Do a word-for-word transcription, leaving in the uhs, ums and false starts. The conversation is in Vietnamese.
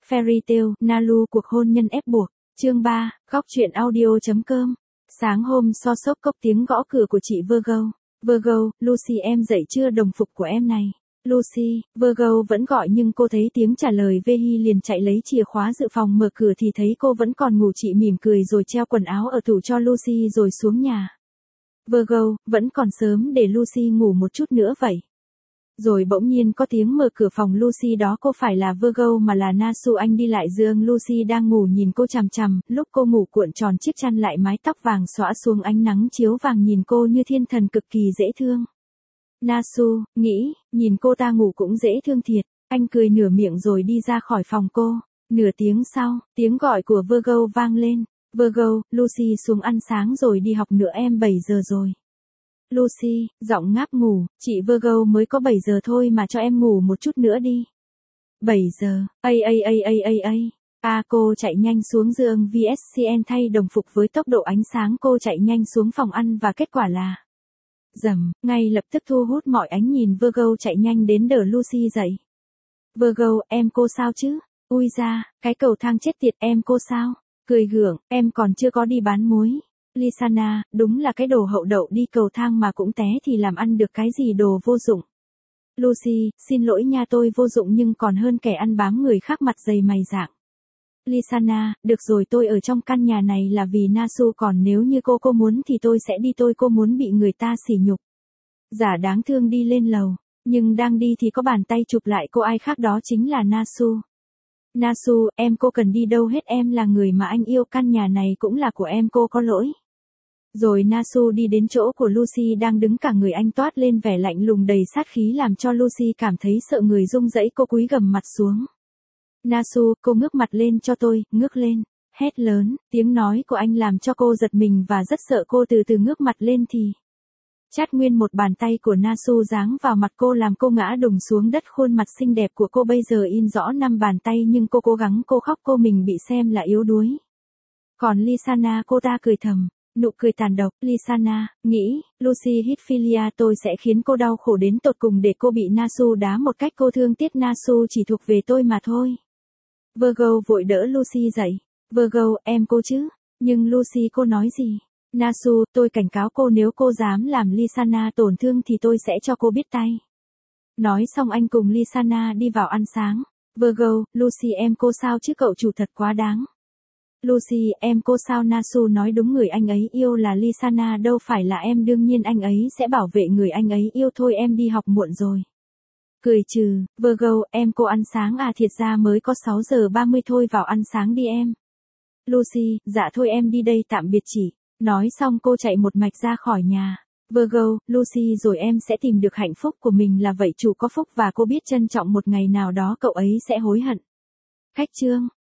Fairy Tail, Nalu cuộc hôn nhân ép buộc. Chương ba, góc truyện audio.com. Sáng hôm so sốc cốc tiếng gõ cửa của chị Virgo. Virgo, Lucy em dậy chưa, đồng phục của em này. Lucy, Virgo vẫn gọi nhưng cô thấy tiếng trả lời Vehi liền chạy lấy chìa khóa dự phòng mở cửa thì thấy cô vẫn còn ngủ. Chị mỉm cười rồi treo quần áo ở tủ cho Lucy rồi xuống nhà. Virgo, vẫn còn sớm để Lucy ngủ một chút nữa vậy. Rồi bỗng nhiên có tiếng mở cửa phòng Lucy, đó cô phải là Virgo mà là Nasu. Anh đi lại giường Lucy đang ngủ nhìn cô chằm chằm, lúc cô ngủ cuộn tròn chiếc chăn lại, mái tóc vàng xõa xuống, ánh nắng chiếu vàng nhìn cô như thiên thần, cực kỳ dễ thương. Nasu, nghĩ, nhìn cô ta ngủ cũng dễ thương thiệt. Anh cười nửa miệng rồi đi ra khỏi phòng cô. Nửa tiếng sau, tiếng gọi của Virgo vang lên. Virgo, Lucy xuống ăn sáng rồi đi học nữa em, bảy giờ rồi. Lucy, giọng ngáp ngủ, chị Virgo mới có bảy giờ thôi mà, cho em ngủ một chút nữa đi. bảy giờ, ây ây ây ây ây ây. À, cô chạy nhanh xuống giường vê ét xê en thay đồng phục với tốc độ ánh sáng. Cô chạy nhanh xuống phòng ăn và kết quả là rầm, ngay lập tức thu hút mọi ánh nhìn. Virgo chạy nhanh đến đỡ Lucy dậy. Virgo, em cô sao chứ? Ui da, cái cầu thang chết tiệt, em cô sao? Cười gượng, em còn chưa có đi bán muối. Lysana, đúng là cái đồ hậu đậu, đi cầu thang mà cũng té thì làm ăn được cái gì, đồ vô dụng. Lucy, xin lỗi nha, tôi vô dụng nhưng còn hơn kẻ ăn bám người khác mặt dày mày rạng. Lysana, được rồi, tôi ở trong căn nhà này là vì Nasu, còn nếu như cô cô muốn thì tôi sẽ đi, tôi cô muốn bị người ta sỉ nhục. Giả đáng thương đi lên lầu, nhưng đang đi thì có bàn tay chụp lại cô, ai khác đó chính là Nasu. Nasu, em cô cần đi đâu hết, em là người mà anh yêu, căn nhà này cũng là của em, cô có lỗi. Rồi Nasu đi đến chỗ của Lucy đang đứng, cả người anh toát lên vẻ lạnh lùng đầy sát khí làm cho Lucy cảm thấy sợ người rung rẩy. Cô cúi gằm mặt xuống. Nasu, cô ngước mặt lên cho tôi, ngước lên. Hét lớn, tiếng nói của anh làm cho cô giật mình và rất sợ. Cô từ từ ngước mặt lên thì chát nguyên một bàn tay của Nasu giáng vào mặt cô làm cô ngã đùng xuống đất. Khuôn mặt xinh đẹp của cô bây giờ in rõ năm bàn tay nhưng cô cố gắng, cô khóc, cô mình bị xem là yếu đuối. Còn Lysana, cô ta cười thầm, nụ cười tàn độc. Lysana, nghĩ, Lucy hít philia, tôi sẽ khiến cô đau khổ đến tột cùng để cô bị Nasu đá một cách cô thương tiếc. Nasu chỉ thuộc về tôi mà thôi. Virgo vội đỡ Lucy dậy. Virgo, em cô chứ? Nhưng Lucy, cô nói gì? Nasu, tôi cảnh cáo cô, nếu cô dám làm Lysana tổn thương thì tôi sẽ cho cô biết tay. Nói xong anh cùng Lysana đi vào ăn sáng. Virgo, Lucy em cô sao chứ, cậu chủ thật quá đáng. Lucy, em cô sao? Nasu nói đúng, người anh ấy yêu là Lysana, đâu phải là em, đương nhiên anh ấy sẽ bảo vệ người anh ấy yêu. Thôi em đi học muộn rồi. Cười trừ, Virgo, em cô ăn sáng à, thiệt ra mới có sáu giờ ba mươi thôi, vào ăn sáng đi em. Lucy, dạ thôi em đi đây, tạm biệt chị. Nói xong cô chạy một mạch ra khỏi nhà. Virgo, Lucy, rồi em sẽ tìm được hạnh phúc của mình, là vậy chủ có phúc, và cô biết trân trọng, một ngày nào đó cậu ấy sẽ hối hận. Khách chương.